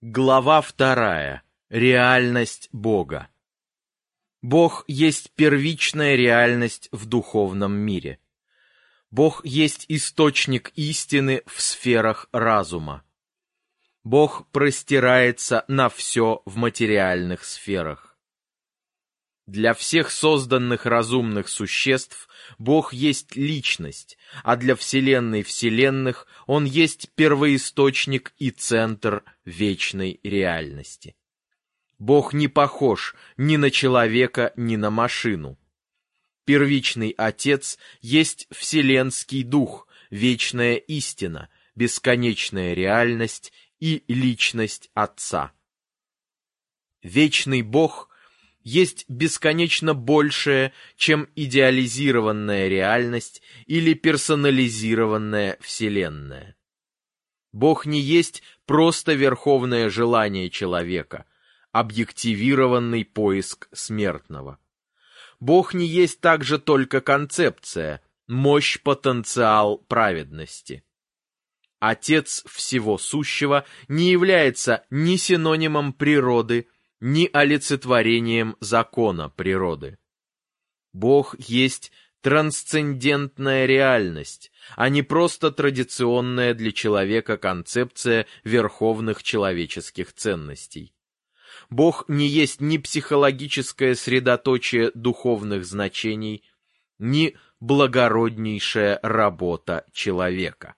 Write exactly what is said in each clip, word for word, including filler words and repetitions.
Глава вторая. Реальность Бога. Бог есть первичная реальность в духовном мире. Бог есть источник истины в сферах разума. Бог простирается на все в материальных сферах. Для всех созданных разумных существ Бог есть личность, а для Вселенной вселенных Он есть первоисточник и центр вечной реальности. Бог не похож ни на человека, ни на машину. Первичный Отец есть Вселенский Дух, вечная истина, бесконечная реальность и личность Отца. Вечный Бог есть бесконечно большее, чем идеализированная реальность или персонализированная Вселенная. Бог не есть просто верховное желание человека, объективированный поиск смертного. Бог не есть также только концепция, мощь, потенциал праведности. Отец всего сущего не является ни синонимом природы, ни олицетворением закона природы. Бог есть трансцендентная реальность, а не просто традиционная для человека концепция верховных человеческих ценностей. Бог не есть ни психологическое средоточие духовных значений, ни благороднейшая работа человека.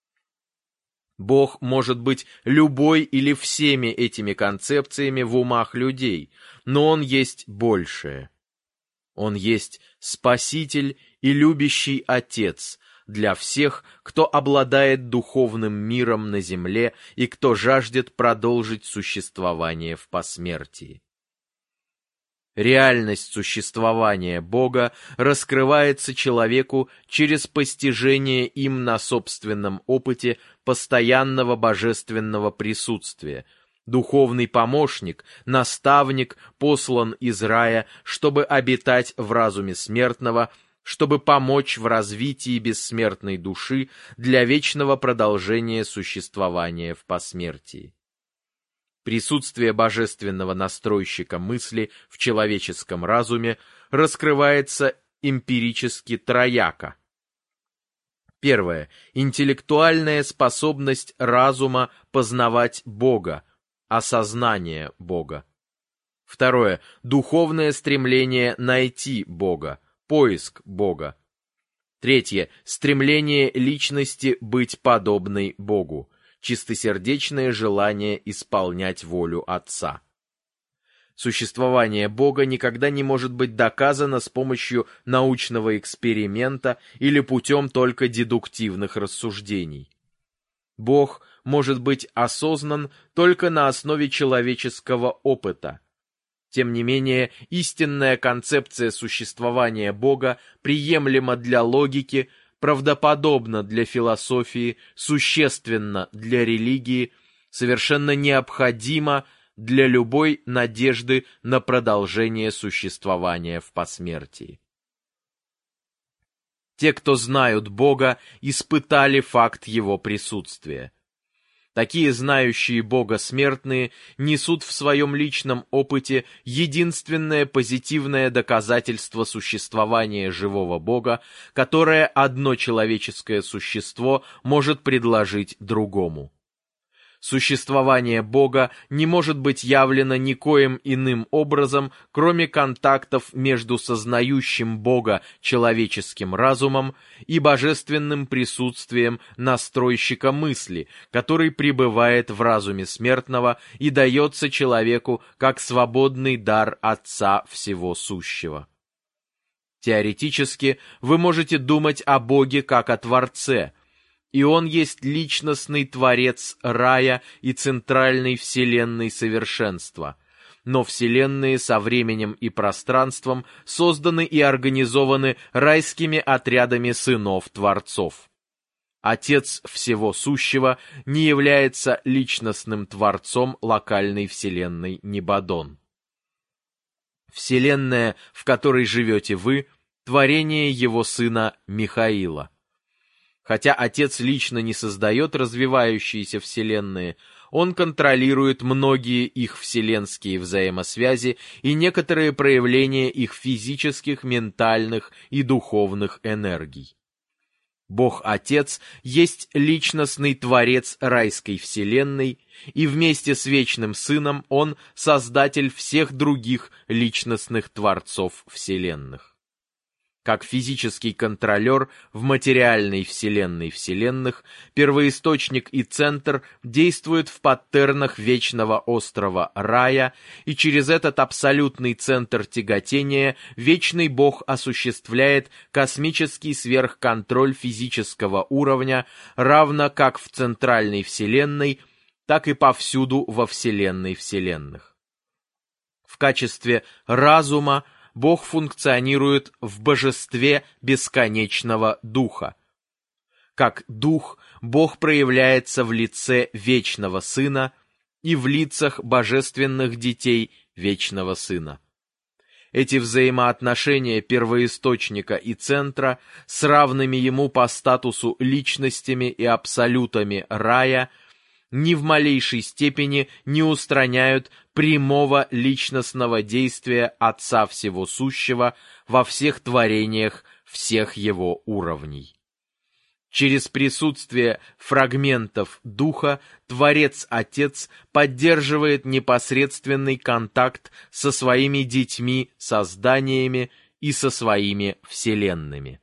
Бог может быть любой или всеми этими концепциями в умах людей, но Он есть большее. Он есть Спаситель и любящий Отец для всех, кто обладает духовным миром на земле и кто жаждет продолжить существование в посмертии. Реальность существования Бога раскрывается человеку через постижение им на собственном опыте постоянного божественного присутствия. Духовный помощник, наставник послан из рая, чтобы обитать в разуме смертного, чтобы помочь в развитии бессмертной души для вечного продолжения существования в посмертии. Присутствие божественного настройщика мысли в человеческом разуме раскрывается эмпирически трояко. Первое. Интеллектуальная способность разума познавать Бога, осознание Бога. Второе. Духовное стремление найти Бога, поиск Бога. Третье. Стремление личности быть подобной Богу, чистосердечное желание исполнять волю Отца. Существование Бога никогда не может быть доказано с помощью научного эксперимента или путем только дедуктивных рассуждений. Бог может быть осознан только на основе человеческого опыта. Тем не менее, истинная концепция существования Бога приемлема для логики, правдоподобно для философии, существенно для религии, совершенно необходимо для любой надежды на продолжение существования в посмертии. Те, кто знают Бога, испытали факт Его присутствия. Такие знающие Бога смертные несут в своем личном опыте единственное позитивное доказательство существования живого Бога, которое одно человеческое существо может предложить другому. Существование Бога не может быть явлено никоим иным образом, кроме контактов между сознающим Бога человеческим разумом и божественным присутствием настройщика мысли, который пребывает в разуме смертного и дается человеку как свободный дар Отца всего сущего. Теоретически вы можете думать о Боге как о Творце, и Он есть личностный Творец рая и центральной вселенной совершенства. Но вселенные со временем и пространством созданы и организованы райскими отрядами сынов-творцов. Отец всего сущего не является личностным Творцом локальной вселенной Небодон. Вселенная, в которой живете вы, творение Его сына Михаила. Хотя Отец лично не создает развивающиеся вселенные, Он контролирует многие их вселенские взаимосвязи и некоторые проявления их физических, ментальных и духовных энергий. Бог-Отец есть личностный Творец райской вселенной, и вместе с Вечным Сыном Он создатель всех других личностных Творцов вселенных. Как физический контролер в материальной вселенной вселенных, первоисточник и центр действуют в паттернах вечного острова Рая, и через этот абсолютный центр тяготения Вечный Бог осуществляет космический сверхконтроль физического уровня, равно как в центральной вселенной, так и повсюду во вселенной вселенных. В качестве разума Бог функционирует в божестве бесконечного Духа. Как Дух, Бог проявляется в лице Вечного Сына и в лицах божественных детей Вечного Сына. Эти взаимоотношения первоисточника и центра с равными ему по статусу личностями и абсолютами рая ни в малейшей степени не устраняют прямого личностного действия Отца Всего Сущего во всех творениях всех его уровней. Через присутствие фрагментов Духа Творец-Отец поддерживает непосредственный контакт со своими детьми, созданиями и со своими вселенными.